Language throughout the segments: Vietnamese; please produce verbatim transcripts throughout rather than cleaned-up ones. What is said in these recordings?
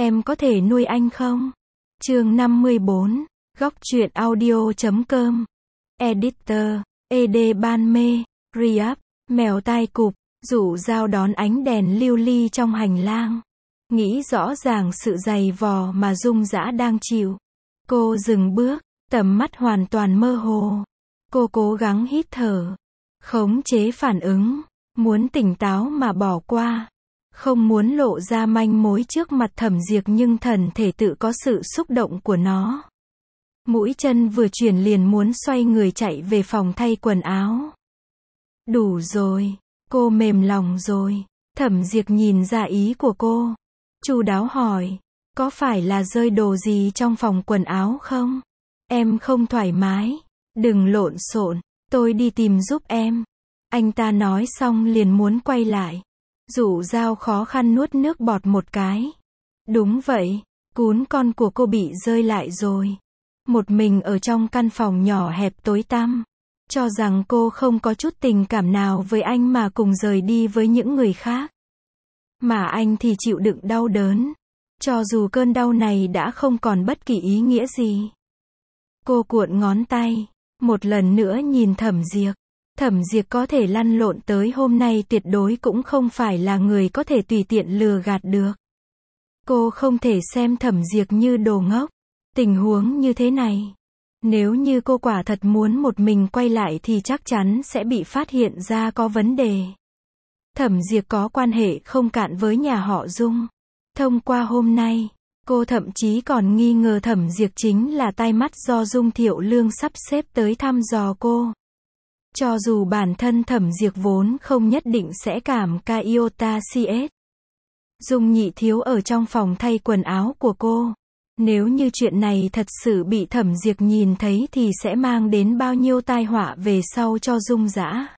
em có thể nuôi anh không? Chương năm mươi bốn, góc truyện audio chấm com. Editor, ed Ban Mê, Reup, mèo tai cụp, Dụ Dao đón ánh đèn lưu ly trong hành lang. Nghĩ rõ ràng sự dày vò mà Dung Dã đang chịu. Cô dừng bước, tầm mắt hoàn toàn mơ hồ. Cô cố gắng hít thở, khống chế phản ứng, muốn tỉnh táo mà bỏ qua. Không muốn lộ ra manh mối trước mặt Thẩm Diệp nhưng thần thể tự có sự xúc động của nó. Mũi chân vừa chuyển liền muốn xoay người chạy về phòng thay quần áo. Đủ rồi, cô mềm lòng rồi. Thẩm Diệp nhìn ra ý của cô. Chu đáo hỏi, có phải là rơi đồ gì trong phòng quần áo không? Em không thoải mái. Đừng lộn xộn, tôi đi tìm giúp em. Anh ta nói xong liền muốn quay lại. Dụ Dao khó khăn nuốt nước bọt một cái. Đúng vậy, cún con của cô bị rơi lại rồi. Một mình ở trong căn phòng nhỏ hẹp tối tăm. Cho rằng cô không có chút tình cảm nào với anh mà cùng rời đi với những người khác. Mà anh thì chịu đựng đau đớn. Cho dù cơn đau này đã không còn bất kỳ ý nghĩa gì. Cô cuộn ngón tay, một lần nữa nhìn Thẩm Diệp. Thẩm Diệp có thể lăn lộn tới hôm nay tuyệt đối cũng không phải là người có thể tùy tiện lừa gạt được. Cô không thể xem Thẩm Diệp như đồ ngốc. Tình huống như thế này, nếu như cô quả thật muốn một mình quay lại thì chắc chắn sẽ bị phát hiện ra có vấn đề. Thẩm Diệp có quan hệ không cạn với nhà họ Dung. Thông qua hôm nay, cô thậm chí còn nghi ngờ Thẩm Diệp chính là tai mắt do Dung Thiệu Lương sắp xếp tới thăm dò cô. Cho dù bản thân Thẩm Diệp vốn không nhất định sẽ cảm ca iota cs. Dung Nhị Thiếu ở trong phòng thay quần áo của cô. Nếu như chuyện này thật sự bị Thẩm Diệp nhìn thấy thì sẽ mang đến bao nhiêu tai họa về sau cho Dung Dã.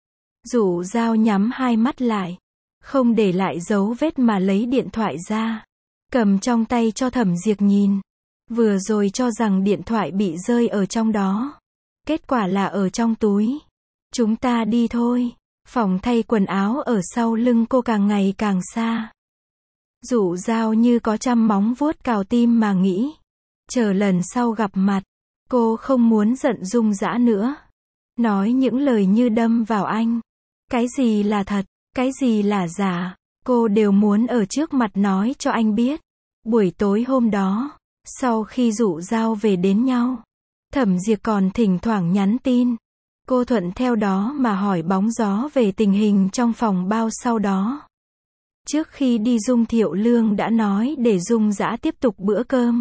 Dụ Dao nhắm hai mắt lại, không để lại dấu vết mà lấy điện thoại ra, cầm trong tay cho Thẩm Diệp nhìn. Vừa rồi cho rằng điện thoại bị rơi ở trong đó. Kết quả là ở trong túi. Chúng ta đi thôi. Phòng thay quần áo ở sau lưng cô càng ngày càng xa. Dụ Dao như có trăm móng vuốt cào tim mà nghĩ. Chờ lần sau gặp mặt, cô không muốn giận Dung Dã nữa. Nói những lời như đâm vào anh. Cái gì là thật, cái gì là giả, cô đều muốn ở trước mặt nói cho anh biết. Buổi tối hôm đó, sau khi Dụ Dao về đến nhau, Thẩm Diệp còn thỉnh thoảng nhắn tin. Cô thuận theo đó mà hỏi bóng gió về tình hình trong phòng bao sau đó. Trước khi đi Dung Thiệu Lương đã nói để Dung Dã tiếp tục bữa cơm.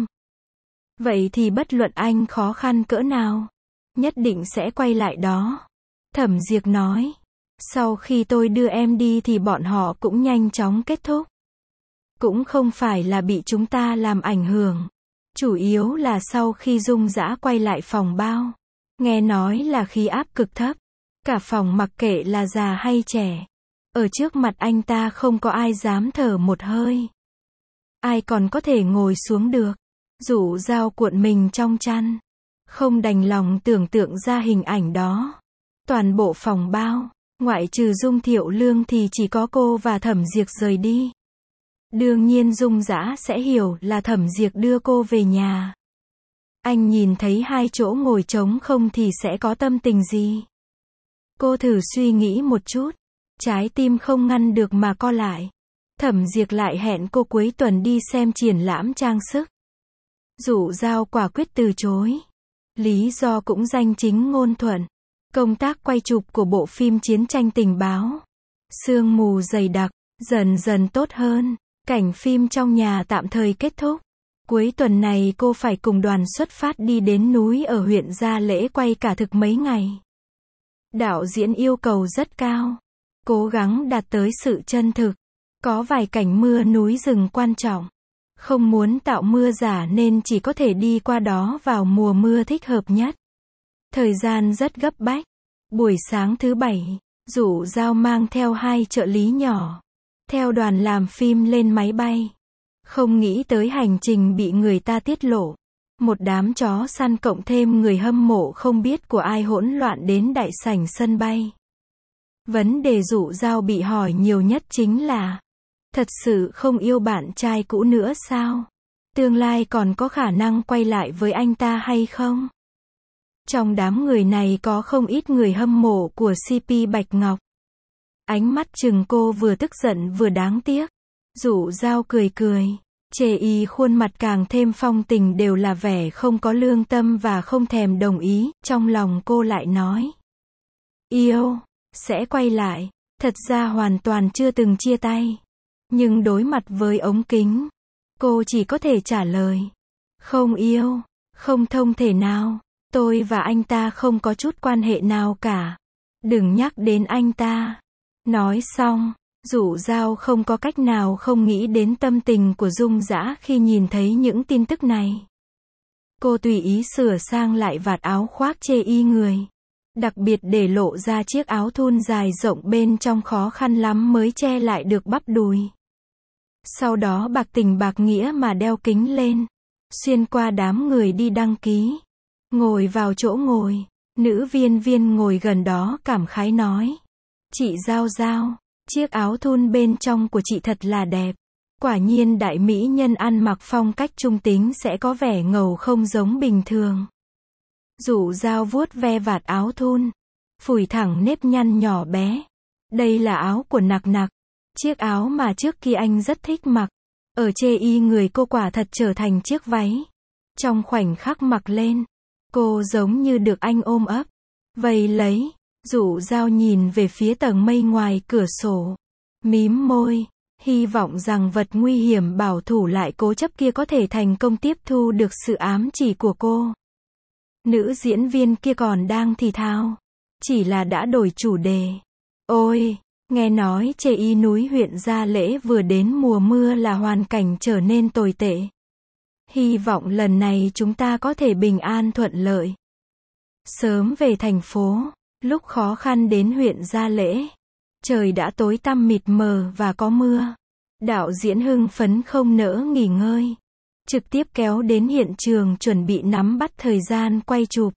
Vậy thì bất luận anh khó khăn cỡ nào, nhất định sẽ quay lại đó. Thẩm Diệp nói, sau khi tôi đưa em đi thì bọn họ cũng nhanh chóng kết thúc. Cũng không phải là bị chúng ta làm ảnh hưởng. Chủ yếu là sau khi Dung Dã quay lại phòng bao, nghe nói là khí áp cực thấp. Cả phòng mặc kệ là già hay trẻ, ở trước mặt anh ta không có ai dám thở một hơi. Ai còn có thể ngồi xuống được. Dụ Dao cuộn mình trong chăn, không đành lòng tưởng tượng ra hình ảnh đó. Toàn bộ phòng bao, ngoại trừ Dung Thiệu Lương thì chỉ có cô và Thẩm Diệp rời đi. Đương nhiên Dung Dã sẽ hiểu là Thẩm Diệp đưa cô về nhà. Anh nhìn thấy hai chỗ ngồi trống không thì sẽ có tâm tình gì? Cô thử suy nghĩ một chút. Trái tim không ngăn được mà co lại. Thẩm Diệp lại hẹn cô cuối tuần đi xem triển lãm trang sức. Dụ Dao quả quyết từ chối. Lý do cũng danh chính ngôn thuận. Công tác quay chụp của bộ phim chiến tranh tình báo. Sương mù dày đặc, dần dần tốt hơn. Cảnh phim trong nhà tạm thời kết thúc. Cuối tuần này cô phải cùng đoàn xuất phát đi đến núi ở huyện Gia Lễ quay cả thực mấy ngày. Đạo diễn yêu cầu rất cao. Cố gắng đạt tới sự chân thực. Có vài cảnh mưa núi rừng quan trọng. Không muốn tạo mưa giả nên chỉ có thể đi qua đó vào mùa mưa thích hợp nhất. Thời gian rất gấp bách. Buổi sáng thứ bảy, Dụ Dao mang theo hai trợ lý nhỏ. Theo đoàn làm phim lên máy bay. Không nghĩ tới hành trình bị người ta tiết lộ. Một đám chó săn cộng thêm người hâm mộ không biết của ai hỗn loạn đến đại sảnh sân bay. Vấn đề Dụ Dao bị hỏi nhiều nhất chính là Thật sự không yêu bạn trai cũ nữa sao? Tương lai còn có khả năng quay lại với anh ta hay không? Trong đám người này có không ít người hâm mộ của xê pê Bạch Ngọc. Ánh mắt chừng cô vừa tức giận vừa đáng tiếc. Dụ Dao cười cười. Chê y khuôn mặt càng thêm phong tình đều là vẻ không có lương tâm và không thèm đồng ý. Trong lòng cô lại nói. Yêu, sẽ quay lại. Thật ra hoàn toàn chưa từng chia tay. Nhưng đối mặt với ống kính, cô chỉ có thể trả lời. Không yêu, không thông thể nào. Tôi và anh ta không có chút quan hệ nào cả. Đừng nhắc đến anh ta. Nói xong, Dụ Dao không có cách nào không nghĩ đến tâm tình của Dung Dã khi nhìn thấy những tin tức này. Cô tùy ý sửa sang lại vạt áo khoác chê y người. Đặc biệt để lộ ra chiếc áo thun dài rộng bên trong khó khăn lắm mới che lại được bắp đùi. Sau đó bạc tình bạc nghĩa mà đeo kính lên. Xuyên qua đám người đi đăng ký. Ngồi vào chỗ ngồi. Nữ viên viên ngồi gần đó cảm khái nói. Chị Giao Giao, chiếc áo thun bên trong của chị thật là đẹp. Quả nhiên đại mỹ nhân ăn mặc phong cách trung tính sẽ có vẻ ngầu không giống bình thường. Dụ Dao vuốt ve vạt áo thun. Phủi thẳng nếp nhăn nhỏ bé. Đây là áo của Nặc Nặc. Chiếc áo mà trước kia anh rất thích mặc. Ở chê y người cô quả thật trở thành chiếc váy. Trong khoảnh khắc mặc lên, cô giống như được anh ôm ấp. Vây lấy. Dụ Dao nhìn về phía tầng mây ngoài cửa sổ. Mím môi. Hy vọng rằng vật nguy hiểm bảo thủ lại cố chấp kia có thể thành công tiếp thu được sự ám chỉ của cô. Nữ diễn viên kia còn đang thì thào. Chỉ là đã đổi chủ đề. Ôi, nghe nói chê y núi huyện Gia Lễ vừa đến mùa mưa là hoàn cảnh trở nên tồi tệ. Hy vọng lần này chúng ta có thể bình an thuận lợi. Sớm về thành phố. Lúc khó khăn đến huyện Gia Lễ. Trời đã tối tăm mịt mờ và có mưa. Đạo diễn hưng phấn không nỡ nghỉ ngơi. Trực tiếp kéo đến hiện trường chuẩn bị nắm bắt thời gian quay chụp.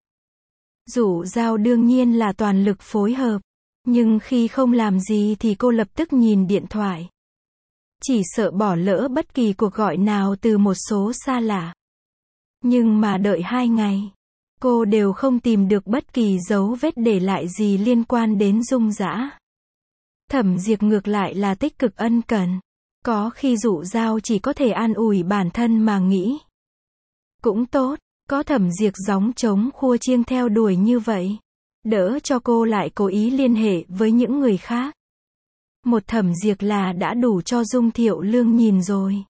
Dụ Dao đương nhiên là toàn lực phối hợp. Nhưng khi không làm gì thì cô lập tức nhìn điện thoại. Chỉ sợ bỏ lỡ bất kỳ cuộc gọi nào từ một số xa lạ. Nhưng mà đợi hai ngày. Cô đều không tìm được bất kỳ dấu vết để lại gì liên quan đến Dung Dã. Thẩm Diệp ngược lại là tích cực ân cần. Có khi Dụ Dao chỉ có thể an ủi bản thân mà nghĩ. Cũng tốt, có Thẩm Diệp gióng trống khua chiêng theo đuổi như vậy. Đỡ cho cô lại cố ý liên hệ với những người khác. Một Thẩm Diệp là đã đủ cho Dung Thiệu Lương nhìn rồi.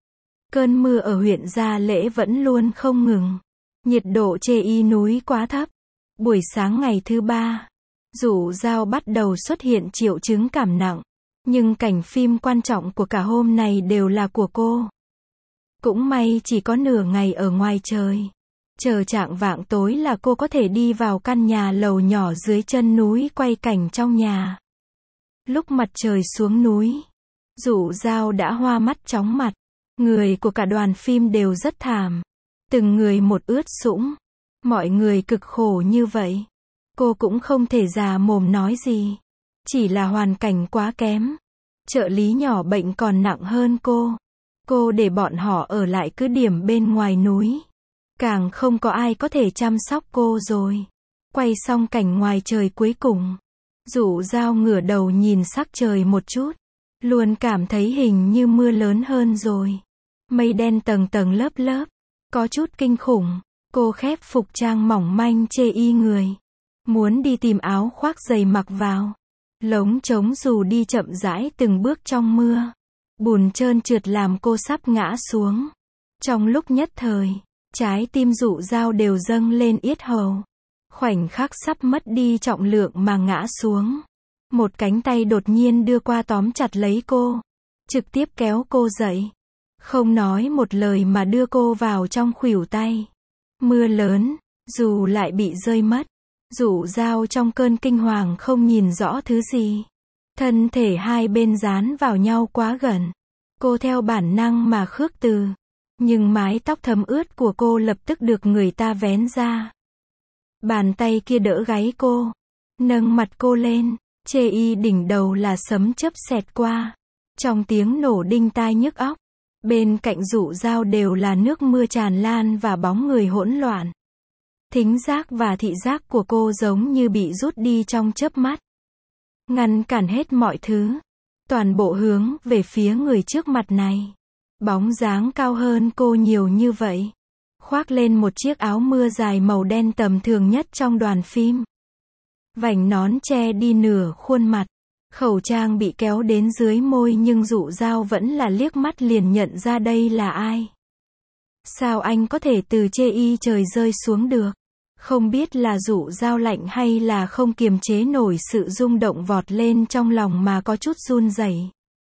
Cơn mưa ở huyện Gia Lễ vẫn luôn không ngừng. Nhiệt độ chê y núi quá thấp. Buổi sáng ngày thứ ba, Dụ Dao bắt đầu xuất hiện triệu chứng cảm nặng. Nhưng cảnh phim quan trọng của cả hôm này đều là của cô. Cũng may chỉ có nửa ngày ở ngoài trời. Chờ chạng vạng tối là cô có thể đi vào căn nhà lầu nhỏ dưới chân núi quay cảnh trong nhà. Lúc mặt trời xuống núi, Dụ Dao đã hoa mắt chóng mặt. Người của cả đoàn phim đều rất thảm. Từng người một ướt sũng. Mọi người cực khổ như vậy. Cô cũng không thể già mồm nói gì. Chỉ là hoàn cảnh quá kém. Trợ lý nhỏ bệnh còn nặng hơn cô. Cô để bọn họ ở lại cứ điểm bên ngoài núi. Càng không có ai có thể chăm sóc cô rồi. Quay xong cảnh ngoài trời cuối cùng. Dụ Dao ngửa đầu nhìn sắc trời một chút. Luôn cảm thấy hình như mưa lớn hơn rồi. Mây đen tầng tầng lớp lớp. Có chút kinh khủng. Cô khép phục trang mỏng manh chê y người. Muốn đi tìm áo khoác dày mặc vào. Lống trống dù đi chậm rãi từng bước trong mưa. Bùn trơn trượt làm cô sắp ngã xuống. Trong lúc nhất thời, trái tim Dụ Dao đều dâng lên yết hầu. Khoảnh khắc sắp mất đi trọng lượng mà ngã xuống. Một cánh tay đột nhiên đưa qua tóm chặt lấy cô. Trực tiếp kéo cô dậy. Không nói một lời mà đưa cô vào trong khuỷu tay. Mưa lớn, dù lại bị rơi mất. Dụ Dao trong cơn kinh hoàng không nhìn rõ thứ gì. Thân thể hai bên dán vào nhau quá gần. Cô theo bản năng mà khước từ. Nhưng mái tóc thấm ướt của cô lập tức được người ta vén ra. Bàn tay kia đỡ gáy cô. Nâng mặt cô lên. Chê y đỉnh đầu là sấm chớp xẹt qua. Trong tiếng nổ đinh tai nhức óc, bên cạnh Dụ Dao đều là nước mưa tràn lan và bóng người hỗn loạn. Thính giác và thị giác của cô giống như bị rút đi trong chớp mắt. Ngăn cản hết mọi thứ. Toàn bộ hướng về phía người trước mặt này. Bóng dáng cao hơn cô nhiều như vậy. Khoác lên một chiếc áo mưa dài màu đen tầm thường nhất trong đoàn phim. Vành nón che đi nửa khuôn mặt. Khẩu trang bị kéo đến dưới môi nhưng Dụ Dao vẫn là liếc mắt liền nhận ra đây là ai. Sao anh có thể từ chê y trời rơi xuống được? Không biết là Dụ Dao lạnh hay là không kiềm chế nổi sự rung động vọt lên trong lòng mà có chút run rẩy.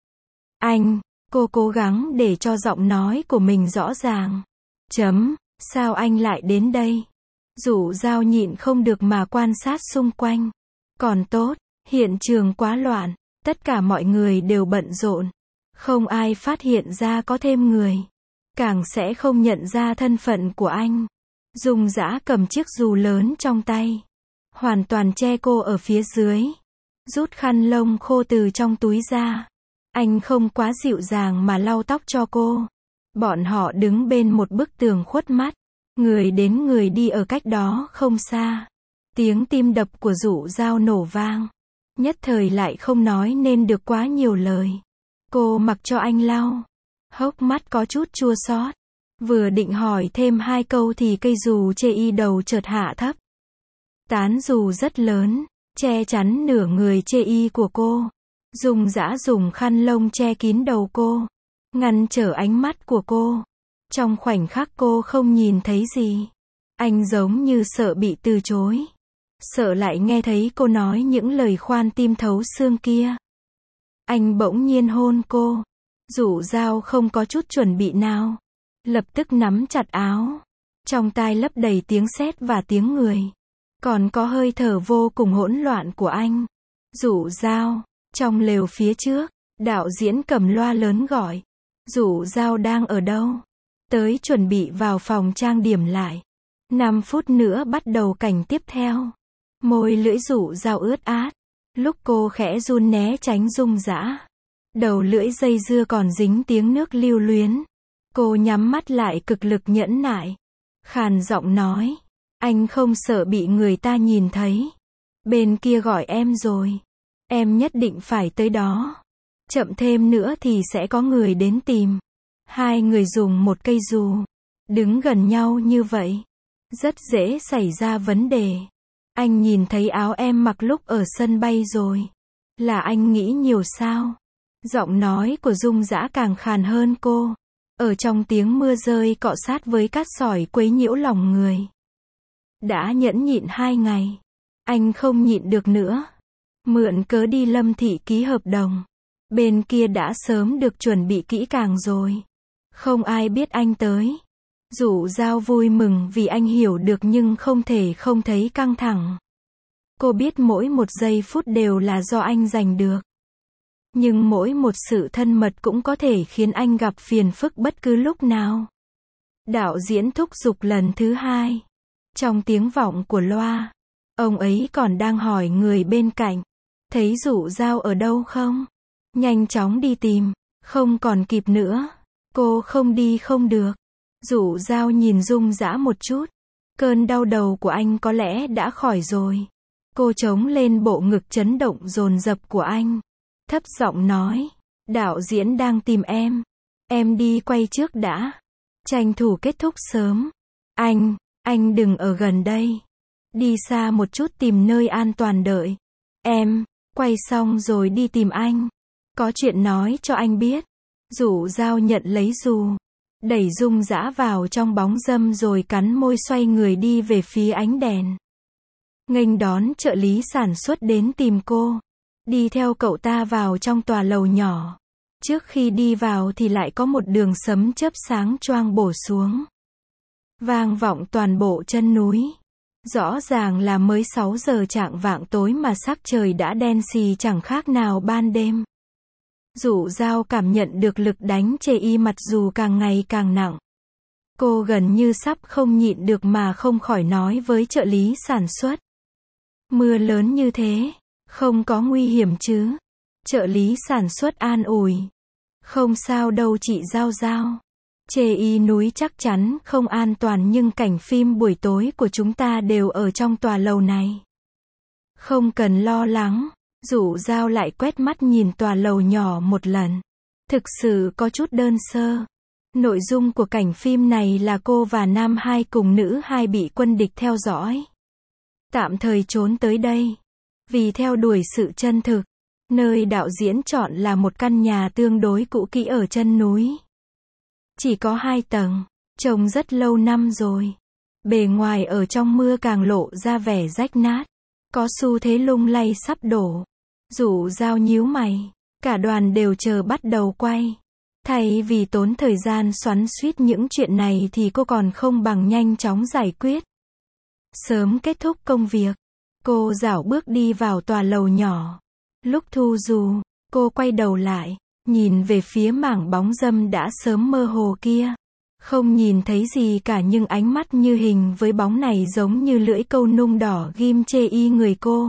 Anh, cô cố gắng để cho giọng nói của mình rõ ràng. Chấm, sao anh lại đến đây? Dụ Dao nhịn không được mà quan sát xung quanh. Còn tốt, hiện trường quá loạn, tất cả mọi người đều bận rộn. Không ai phát hiện ra có thêm người. Càng sẽ không nhận ra thân phận của anh. Dung Dã cầm chiếc dù lớn trong tay. Hoàn toàn che cô ở phía dưới. Rút khăn lông khô từ trong túi ra. Anh không quá dịu dàng mà lau tóc cho cô. Bọn họ đứng bên một bức tường khuất mắt. Người đến người đi ở cách đó không xa. Tiếng tim đập của Dụ Dao nổ vang. Nhất thời lại không nói nên được quá nhiều lời. Cô mặc cho anh lau. Hốc mắt có chút chua xót. Vừa định hỏi thêm hai câu thì cây dù chê y đầu chợt hạ thấp. Tán dù rất lớn, che chắn nửa người chê y của cô. Dung Dã dùng khăn lông che kín đầu cô, ngăn trở ánh mắt của cô. Trong khoảnh khắc cô không nhìn thấy gì. Anh giống như sợ bị từ chối. Sợ lại nghe thấy cô nói những lời khoan tim thấu xương kia. Anh bỗng nhiên hôn cô. Dụ Dao không có chút chuẩn bị nào. Lập tức nắm chặt áo. Trong tai lấp đầy tiếng sét và tiếng người. Còn có hơi thở vô cùng hỗn loạn của anh. Dụ Dao. Trong lều phía trước, đạo diễn cầm loa lớn gọi. Dụ Dao đang ở đâu? Tới chuẩn bị vào phòng trang điểm lại. năm phút nữa bắt đầu cảnh tiếp theo. Môi lưỡi Dụ Dao ướt át. Lúc cô khẽ run né tránh Dung Dã. Đầu lưỡi dây dưa còn dính tiếng nước lưu luyến. Cô nhắm mắt lại cực lực nhẫn nại. Khàn giọng nói. Anh không sợ bị người ta nhìn thấy. Bên kia gọi em rồi. Em nhất định phải tới đó. Chậm thêm nữa thì sẽ có người đến tìm. Hai người dùng một cây dù. Đứng gần nhau như vậy. Rất dễ xảy ra vấn đề. Anh nhìn thấy áo em mặc lúc ở sân bay rồi. Là anh nghĩ nhiều sao? Giọng nói của Dung Dã càng khàn hơn cô. Ở trong tiếng mưa rơi cọ sát với cát sỏi quấy nhiễu lòng người. Đã nhẫn nhịn hai ngày. Anh không nhịn được nữa. Mượn cớ đi Lâm Thị ký hợp đồng. Bên kia đã sớm được chuẩn bị kỹ càng rồi. Không ai biết anh tới. Dụ Dao vui mừng vì anh hiểu được nhưng không thể không thấy căng thẳng. Cô biết mỗi một giây phút đều là do anh giành được. Nhưng mỗi một sự thân mật cũng có thể khiến anh gặp phiền phức bất cứ lúc nào. Đạo diễn thúc giục lần thứ hai. Trong tiếng vọng của loa. Ông ấy còn đang hỏi người bên cạnh. Thấy Dụ Dao ở đâu không? Nhanh chóng đi tìm. Không còn kịp nữa. Cô không đi không được. Dụ Dao nhìn Dung Dã một chút. Cơn đau đầu của anh có lẽ đã khỏi rồi. Cô chống lên bộ ngực chấn động dồn dập của anh. Thấp giọng nói. Đạo diễn đang tìm em. Em đi quay trước đã. Tranh thủ kết thúc sớm. Anh, anh đừng ở gần đây. Đi xa một chút tìm nơi an toàn đợi. Em, quay xong rồi đi tìm anh. Có chuyện nói cho anh biết. Dụ Dao nhận lấy dù. Đẩy Dung Dã vào trong bóng râm rồi cắn môi xoay người đi về phía ánh đèn. Nghênh đón trợ lý sản xuất đến tìm cô. Đi theo cậu ta vào trong tòa lầu nhỏ. Trước khi đi vào thì lại có một đường sấm chớp sáng choang bổ xuống. Vang vọng toàn bộ chân núi. Rõ ràng là mới sáu giờ chạng vạng tối mà sắc trời đã đen xì chẳng khác nào ban đêm. Dụ Dao cảm nhận được lực đánh chê y mặt dù càng ngày càng nặng. Cô gần như sắp không nhịn được mà không khỏi nói với trợ lý sản xuất. Mưa lớn như thế, không có nguy hiểm chứ? Trợ lý sản xuất an ủi. Không sao đâu chị Giao Giao. Chê Y núi chắc chắn không an toàn nhưng cảnh phim buổi tối của chúng ta đều ở trong tòa lầu này. Không cần lo lắng. Dụ Giao lại quét mắt nhìn tòa lầu nhỏ một lần. Thực sự có chút đơn sơ. Nội dung của cảnh phim này là cô và nam hai cùng nữ hai bị quân địch theo dõi. Tạm thời trốn tới đây. Vì theo đuổi sự chân thực, nơi đạo diễn chọn là một căn nhà tương đối cũ kỹ ở chân núi. Chỉ có hai tầng, trông rất lâu năm rồi. Bề ngoài ở trong mưa càng lộ ra vẻ rách nát, có xu thế lung lay sắp đổ. Dụ Giao nhíu mày, cả đoàn đều chờ bắt đầu quay. Thay vì tốn thời gian xoắn xuýt những chuyện này thì cô còn không bằng nhanh chóng giải quyết. Sớm kết thúc công việc, cô dảo bước đi vào tòa lầu nhỏ. Lúc thu dù, cô quay đầu lại, nhìn về phía mảng bóng râm đã sớm mơ hồ kia. Không nhìn thấy gì cả nhưng ánh mắt như hình với bóng này giống như lưỡi câu nung đỏ ghim chê y người cô.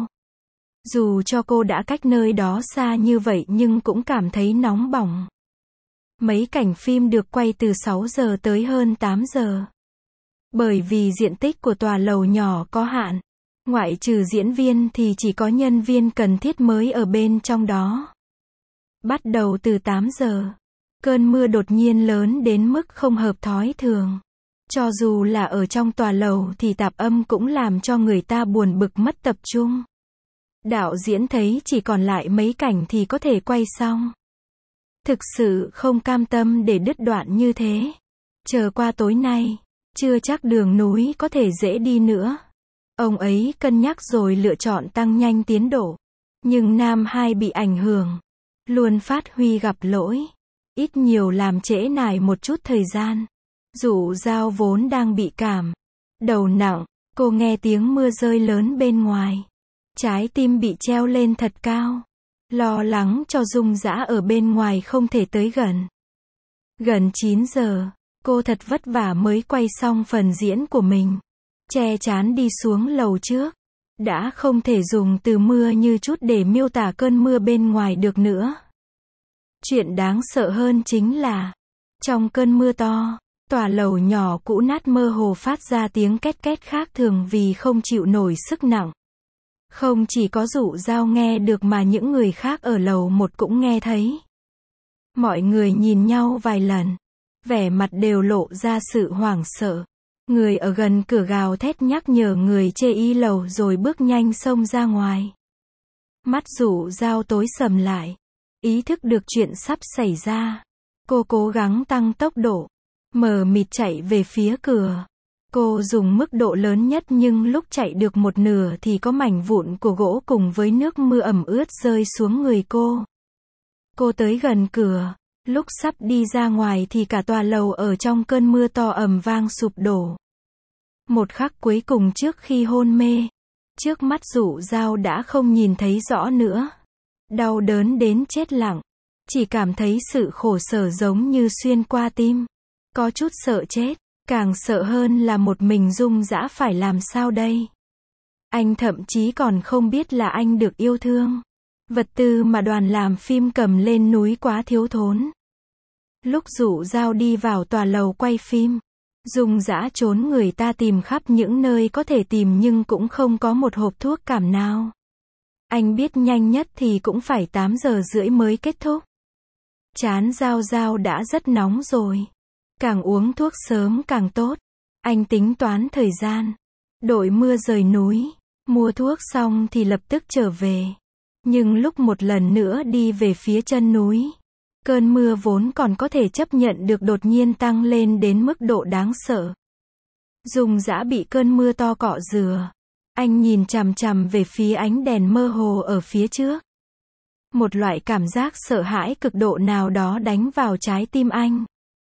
Dù cho cô đã cách nơi đó xa như vậy nhưng cũng cảm thấy nóng bỏng. Mấy cảnh phim được quay từ sáu giờ tới hơn tám giờ. Bởi vì diện tích của tòa lầu nhỏ có hạn, ngoại trừ diễn viên thì chỉ có nhân viên cần thiết mới ở bên trong đó. Bắt đầu từ tám giờ, cơn mưa đột nhiên lớn đến mức không hợp thói thường. Cho dù là ở trong tòa lầu thì tạp âm cũng làm cho người ta buồn bực mất tập trung. Đạo diễn thấy chỉ còn lại mấy cảnh thì có thể quay xong. Thực sự không cam tâm để đứt đoạn như thế. Chờ qua tối nay, chưa chắc đường núi có thể dễ đi nữa. Ông ấy cân nhắc rồi lựa chọn tăng nhanh tiến độ. Nhưng nam hai bị ảnh hưởng, luôn phát huy gặp lỗi, ít nhiều làm trễ nải một chút thời gian. Dụ Giao vốn đang bị cảm đầu nặng, cô nghe tiếng mưa rơi lớn bên ngoài. Trái tim bị treo lên thật cao. Lo lắng cho Dung Dã ở bên ngoài không thể tới gần. Gần chín giờ, cô thật vất vả mới quay xong phần diễn của mình. Che chán đi xuống lầu trước. Đã không thể dùng từ mưa như chút để miêu tả cơn mưa bên ngoài được nữa. Chuyện đáng sợ hơn chính là, trong cơn mưa to, tòa lầu nhỏ cũ nát mơ hồ phát ra tiếng két két khác thường vì không chịu nổi sức nặng. Không chỉ có Dụ Giao nghe được mà những người khác ở lầu một cũng nghe thấy. Mọi người nhìn nhau vài lần, vẻ mặt đều lộ ra sự hoảng sợ. Người ở gần cửa gào thét nhắc nhở người chê y lầu rồi bước nhanh xông ra ngoài. Mắt Dụ Giao tối sầm lại, ý thức được chuyện sắp xảy ra. Cô cố gắng tăng tốc độ, mờ mịt chạy về phía cửa. Cô dùng mức độ lớn nhất nhưng lúc chạy được một nửa thì có mảnh vụn của gỗ cùng với nước mưa ẩm ướt rơi xuống người cô. Cô tới gần cửa, lúc sắp đi ra ngoài thì cả tòa lầu ở trong cơn mưa to ầm vang sụp đổ. Một khắc cuối cùng trước khi hôn mê, trước mắt Dụ Giao đã không nhìn thấy rõ nữa. Đau đớn đến chết lặng, chỉ cảm thấy sự khổ sở giống như xuyên qua tim. Có chút sợ chết. Càng sợ hơn là một mình Dung Dã phải làm sao đây. Anh thậm chí còn không biết là anh được yêu thương. Vật tư mà đoàn làm phim cầm lên núi quá thiếu thốn. Lúc Dụ Giao đi vào tòa lầu quay phim, Dung Dã trốn người ta tìm khắp những nơi có thể tìm nhưng cũng không có một hộp thuốc cảm nào. Anh biết nhanh nhất thì cũng phải tám giờ rưỡi mới kết thúc. Trán Giao Giao đã rất nóng rồi. Càng uống thuốc sớm càng tốt. Anh tính toán thời gian. Đội mưa rời núi. Mua thuốc xong thì lập tức trở về. Nhưng lúc một lần nữa đi về phía chân núi, cơn mưa vốn còn có thể chấp nhận được đột nhiên tăng lên đến mức độ đáng sợ. Dung Dã bị cơn mưa to cọ rửa. Anh nhìn chằm chằm về phía ánh đèn mơ hồ ở phía trước. Một loại cảm giác sợ hãi cực độ nào đó đánh vào trái tim anh.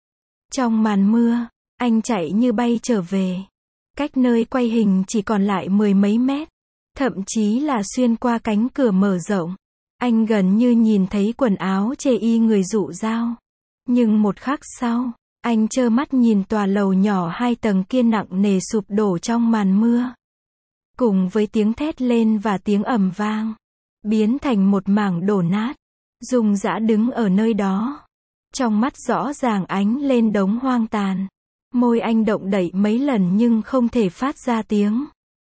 Trong màn mưa, anh chạy như bay trở về. Cách nơi quay hình chỉ còn lại mười mấy mét. Thậm chí là xuyên qua cánh cửa mở rộng. Anh gần như nhìn thấy quần áo chê y người Dụ Giao. Nhưng một khắc sau, anh trơ mắt nhìn tòa lầu nhỏ hai tầng kia nặng nề sụp đổ trong màn mưa. Cùng với tiếng thét lên và tiếng ầm vang, biến thành một mảng đổ nát. Dung Dã đứng ở nơi đó. Trong mắt rõ ràng ánh lên đống hoang tàn. Môi anh động đậy mấy lần nhưng không thể phát ra tiếng.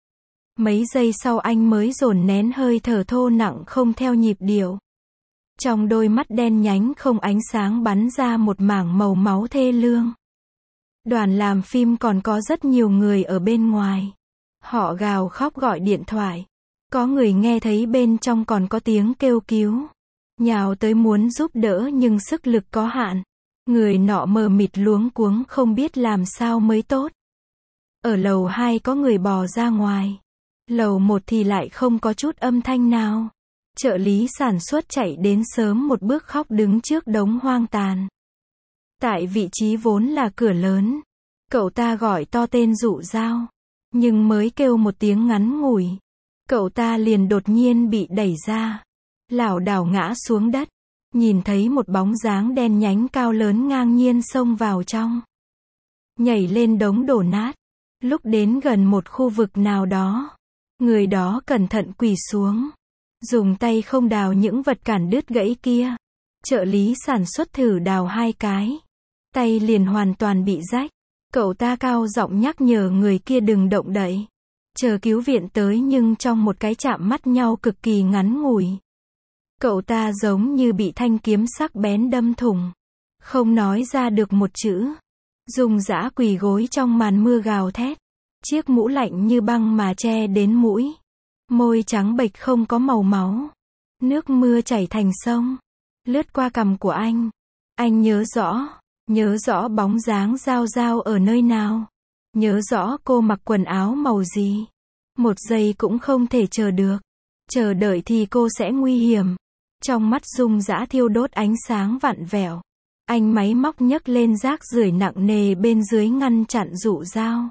Mấy giây sau anh mới dồn nén hơi thở thô nặng không theo nhịp điệu. Trong đôi mắt đen nhánh không ánh sáng bắn ra một mảng màu máu thê lương. Đoàn làm phim còn có rất nhiều người ở bên ngoài. Họ gào khóc gọi điện thoại. Có người nghe thấy bên trong còn có tiếng kêu cứu. Nhào tới muốn giúp đỡ nhưng sức lực có hạn. Người nọ mờ mịt luống cuống không biết làm sao mới tốt. Ở lầu hai có người bò ra ngoài. Lầu một thì lại không có chút âm thanh nào. Trợ lý sản xuất chạy đến sớm một bước khóc đứng trước đống hoang tàn. Tại vị trí vốn là cửa lớn. Cậu ta gọi to tên Dụ Dao. Nhưng mới kêu một tiếng ngắn ngủi. Cậu ta liền đột nhiên bị đẩy ra. Lảo đảo ngã xuống đất. Nhìn thấy một bóng dáng đen nhánh cao lớn ngang nhiên xông vào trong. Nhảy lên đống đổ nát. Lúc đến gần một khu vực nào đó. Người đó cẩn thận quỳ xuống. Dùng tay không đào những vật cản đứt gãy kia. Trợ lý sản xuất thử đào hai cái. Tay liền hoàn toàn bị rách. Cậu ta cao giọng nhắc nhở người kia đừng động đậy. Chờ cứu viện tới nhưng trong một cái chạm mắt nhau cực kỳ ngắn ngủi. Cậu ta giống như bị thanh kiếm sắc bén đâm thủng. Không nói ra được một chữ. Dung dã quỳ gối trong màn mưa gào thét. Chiếc mũ lạnh như băng mà che đến mũi. Môi trắng bệch không có màu máu. Nước mưa chảy thành sông. Lướt qua cằm của anh. Anh nhớ rõ. Nhớ rõ bóng dáng Giao Giao ở nơi nào. Nhớ rõ cô mặc quần áo màu gì. Một giây cũng không thể chờ được. Chờ đợi thì cô sẽ nguy hiểm. Trong mắt Dung dã thiêu đốt ánh sáng vặn vẹo. Anh máy móc nhấc lên rác rưởi nặng nề bên dưới ngăn chặn Dụ Dao.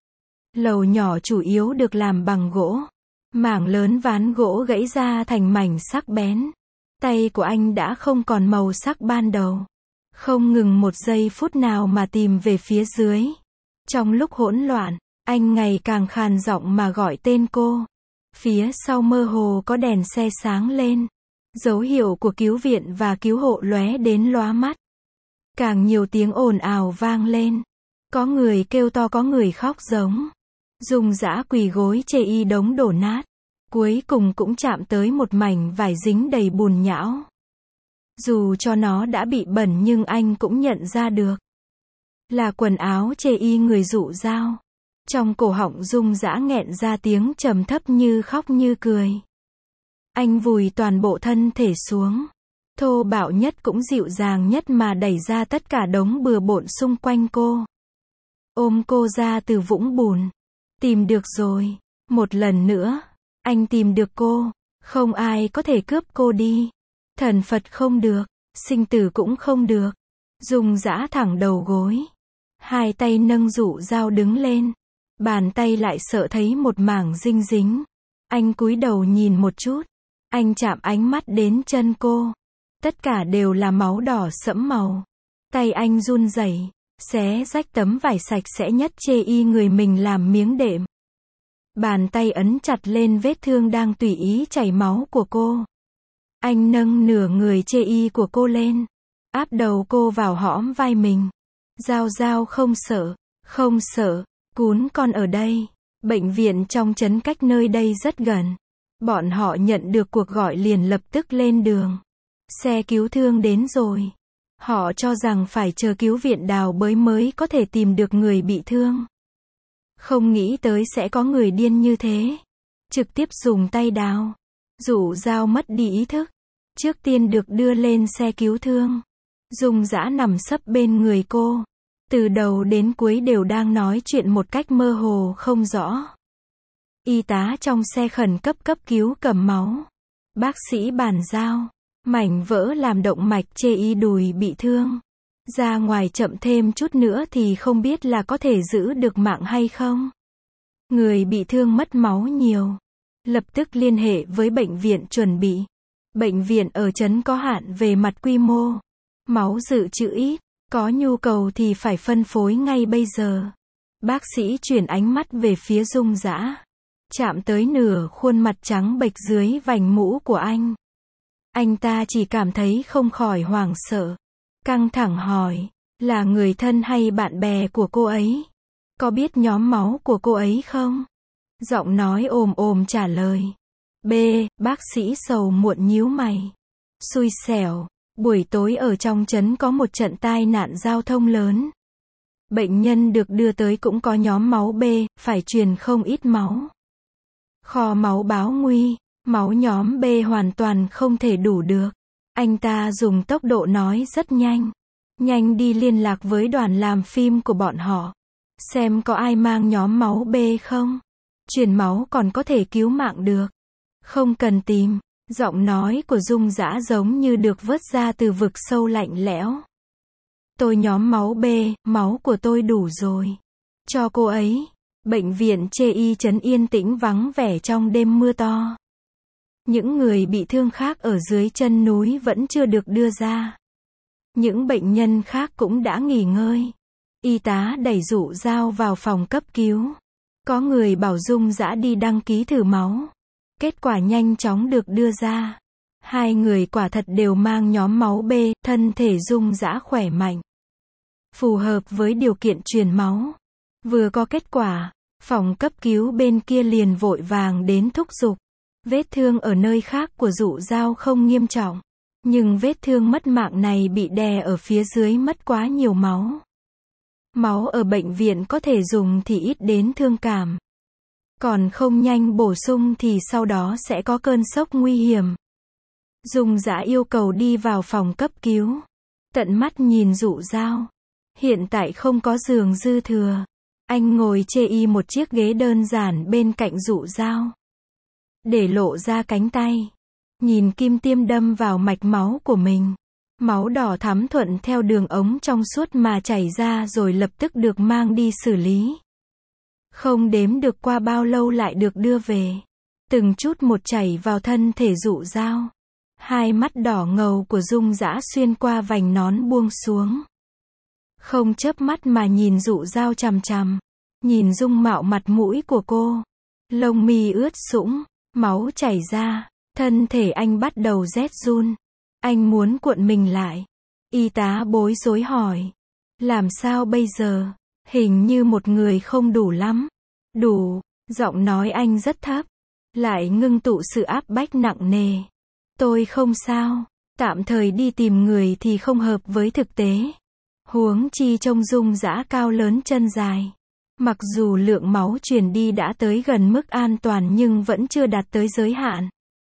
Lầu nhỏ chủ yếu được làm bằng gỗ. Mảng lớn ván gỗ gãy ra thành mảnh sắc bén. Tay của anh đã không còn màu sắc ban đầu. Không ngừng một giây phút nào mà tìm về phía dưới. Trong lúc hỗn loạn, anh ngày càng khàn giọng mà gọi tên cô. Phía sau mơ hồ có đèn xe sáng lên. Dấu hiệu của cứu viện và cứu hộ lóe đến lóa mắt. Càng nhiều tiếng ồn ào vang lên. Có người kêu to có người khóc giống. Dung dã quỳ gối chê y đống đổ nát. Cuối cùng cũng chạm tới một mảnh vải dính đầy bùn nhão. Dù cho nó đã bị bẩn nhưng anh cũng nhận ra được. Là quần áo chê y người Dụ Dao. Trong cổ họng Dung dã nghẹn ra tiếng trầm thấp như khóc như cười. Anh vùi toàn bộ thân thể xuống. Thô bạo nhất cũng dịu dàng nhất mà đẩy ra tất cả đống bừa bộn xung quanh cô. Ôm cô ra từ vũng bùn. Tìm được rồi. Một lần nữa. Anh tìm được cô. Không ai có thể cướp cô đi. Thần Phật không được. Sinh tử cũng không được. Dung dã thẳng đầu gối. Hai tay nâng Dụ Dao đứng lên. Bàn tay lại sợ thấy một mảng dinh dính. Anh cúi đầu nhìn một chút. Anh chạm ánh mắt đến chân cô. Tất cả đều là máu đỏ sẫm màu. Tay anh run rẩy, xé rách tấm vải sạch sẽ nhất chê y người mình làm miếng đệm. Bàn tay ấn chặt lên vết thương đang tùy ý chảy máu của cô. Anh nâng nửa người chê y của cô lên. Áp đầu cô vào hõm vai mình. Giao Giao không sợ, không sợ, cún con ở đây. Bệnh viện trong trấn cách nơi đây rất gần. Bọn họ nhận được cuộc gọi liền lập tức lên đường. Xe cứu thương đến rồi. Họ cho rằng phải chờ cứu viện đào bới mới có thể tìm được người bị thương. Không nghĩ tới sẽ có người điên như thế. Trực tiếp dùng tay đào. Dụ Dao mất đi ý thức. Trước tiên được đưa lên xe cứu thương. Dung dã nằm sấp bên người cô. Từ đầu đến cuối đều đang nói chuyện một cách mơ hồ không rõ. Y tá trong xe khẩn cấp cấp cứu cầm máu. Bác sĩ bàn giao. Mảnh vỡ làm động mạch chê y đùi bị thương. Ra ngoài chậm thêm chút nữa thì không biết là có thể giữ được mạng hay không. Người bị thương mất máu nhiều. Lập tức liên hệ với bệnh viện chuẩn bị. Bệnh viện ở trấn có hạn về mặt quy mô. Máu dự trữ ít. Có nhu cầu thì phải phân phối ngay bây giờ. Bác sĩ chuyển ánh mắt về phía Dung dã. Chạm tới nửa khuôn mặt trắng bệch dưới vành mũ của anh. Anh ta chỉ cảm thấy không khỏi hoảng sợ. Căng thẳng hỏi, là người thân hay bạn bè của cô ấy? Có biết nhóm máu của cô ấy không? Giọng nói ồm ồm trả lời. B, bác sĩ sầu muộn nhíu mày. Xui xẻo, buổi tối ở trong trấn có một trận tai nạn giao thông lớn. Bệnh nhân được đưa tới cũng có nhóm máu B, phải truyền không ít máu. Kho máu báo nguy, máu nhóm B hoàn toàn không thể đủ được. Anh ta dùng tốc độ nói rất nhanh. Nhanh đi liên lạc với đoàn làm phim của bọn họ. Xem có ai mang nhóm máu B không? Truyền máu còn có thể cứu mạng được. Không cần tìm. Giọng nói của Dung Dã giống như được vớt ra từ vực sâu lạnh lẽo. Tôi nhóm máu B, máu của tôi đủ rồi. Cho cô ấy. Bệnh viện chê y trấn yên tĩnh vắng vẻ trong đêm mưa to. Những người bị thương khác ở dưới chân núi vẫn chưa được đưa ra. Những bệnh nhân khác cũng đã nghỉ ngơi. Y tá đẩy Dụ Dao vào phòng cấp cứu. Có người bảo Dung Dã đi đăng ký thử máu. Kết quả nhanh chóng được đưa ra. Hai người quả thật đều mang nhóm máu B, thân thể Dung Dã khỏe mạnh. Phù hợp với điều kiện truyền máu. Vừa có kết quả, phòng cấp cứu bên kia liền vội vàng đến thúc giục. Vết thương ở nơi khác của Dụ Dao không nghiêm trọng. Nhưng vết thương mất mạng này bị đè ở phía dưới mất quá nhiều máu. Máu ở bệnh viện có thể dùng thì ít đến thương cảm. Còn không nhanh bổ sung thì sau đó sẽ có cơn sốc nguy hiểm. Dung Dã yêu cầu đi vào phòng cấp cứu. Tận mắt nhìn Dụ Dao. Hiện tại không có giường dư thừa. Anh ngồi chê y một chiếc ghế đơn giản bên cạnh Dụ Dao. Để lộ ra cánh tay. Nhìn kim tiêm đâm vào mạch máu của mình. Máu đỏ thắm thuận theo đường ống trong suốt mà chảy ra rồi lập tức được mang đi xử lý. Không đếm được qua bao lâu lại được đưa về. Từng chút một chảy vào thân thể Dụ Dao. Hai mắt đỏ ngầu của Dung Dã xuyên qua vành nón buông xuống. Không chớp mắt mà nhìn Dụ Dao chằm chằm. Nhìn dung mạo mặt mũi của cô. Lông mi ướt sũng, máu chảy ra. Thân thể anh bắt đầu rét run. Anh muốn cuộn mình lại. Y tá bối rối hỏi. Làm sao bây giờ? Hình như một người không đủ lắm. Đủ, giọng nói anh rất thấp. Lại ngưng tụ sự áp bách nặng nề. Tôi không sao. Tạm thời đi tìm người thì không hợp với thực tế. Huống chi trông Dung Dã cao lớn chân dài. Mặc dù lượng máu truyền đi đã tới gần mức an toàn nhưng vẫn chưa đạt tới giới hạn.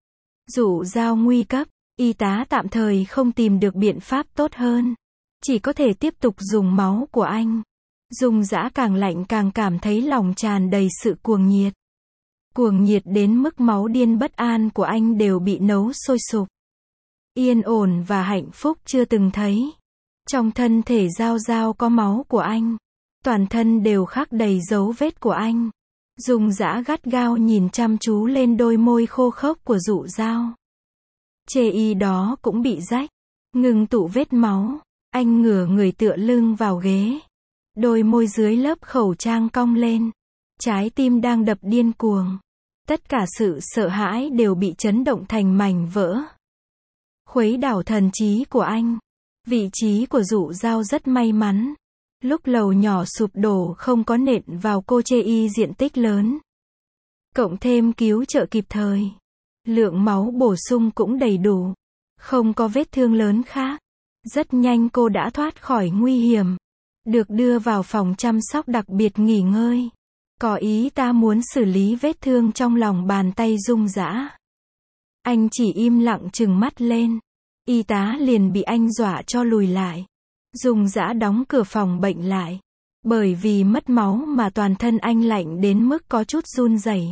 Dụ Dao nguy cấp, y tá tạm thời không tìm được biện pháp tốt hơn. Chỉ có thể tiếp tục dùng máu của anh. Dung Dã càng lạnh càng cảm thấy lòng tràn đầy sự cuồng nhiệt. Cuồng nhiệt đến mức máu điên bất an của anh đều bị nấu sôi sục. Yên ổn và hạnh phúc chưa từng thấy. Trong thân thể Dao Dao có máu của anh. Toàn thân đều khắc đầy dấu vết của anh. Dung Dã gắt gao nhìn chăm chú lên đôi môi khô khốc của Dụ Dao. Chê y đó cũng bị rách. Ngừng tụ vết máu. Anh ngửa người tựa lưng vào ghế. Đôi môi dưới lớp khẩu trang cong lên. Trái tim đang đập điên cuồng. Tất cả sự sợ hãi đều bị chấn động thành mảnh vỡ. Khuấy đảo thần trí của anh. Vị trí của Dụ Dao rất may mắn. Lúc lầu nhỏ sụp đổ không có nện vào cô chê y diện tích lớn. Cộng thêm cứu trợ kịp thời. Lượng máu bổ sung cũng đầy đủ. Không có vết thương lớn khác. Rất nhanh cô đã thoát khỏi nguy hiểm. Được đưa vào phòng chăm sóc đặc biệt nghỉ ngơi. Có ý ta muốn xử lý vết thương trong lòng bàn tay Dung Dã. Anh chỉ im lặng trừng mắt lên. Y tá liền bị anh dọa cho lùi lại. Dung Dã đóng cửa phòng bệnh lại. Bởi vì mất máu mà toàn thân anh lạnh đến mức có chút run rẩy.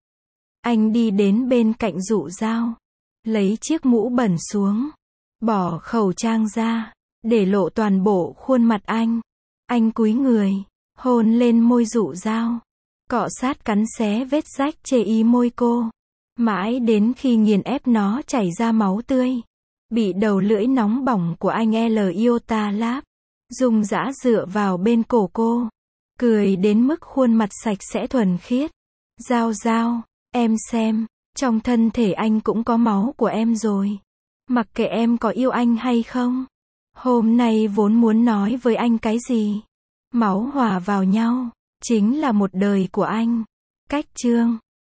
Anh đi đến bên cạnh Dụ Dao. Lấy chiếc mũ bẩn xuống. Bỏ khẩu trang ra. Để lộ toàn bộ khuôn mặt anh. Anh cúi người. Hôn lên môi Dụ Dao. Cọ sát cắn xé vết rách chê y môi cô. Mãi đến khi nghiền ép nó chảy ra máu tươi. Bị đầu lưỡi nóng bỏng của anh L iota láp. Dung Dã dựa vào bên cổ cô. Cười đến mức khuôn mặt sạch sẽ thuần khiết. Dao Dao, em xem. Trong thân thể anh cũng có máu của em rồi. Mặc kệ em có yêu anh hay không. Hôm nay vốn muốn nói với anh cái gì? Máu hòa vào nhau, chính là một đời của anh. Cách chương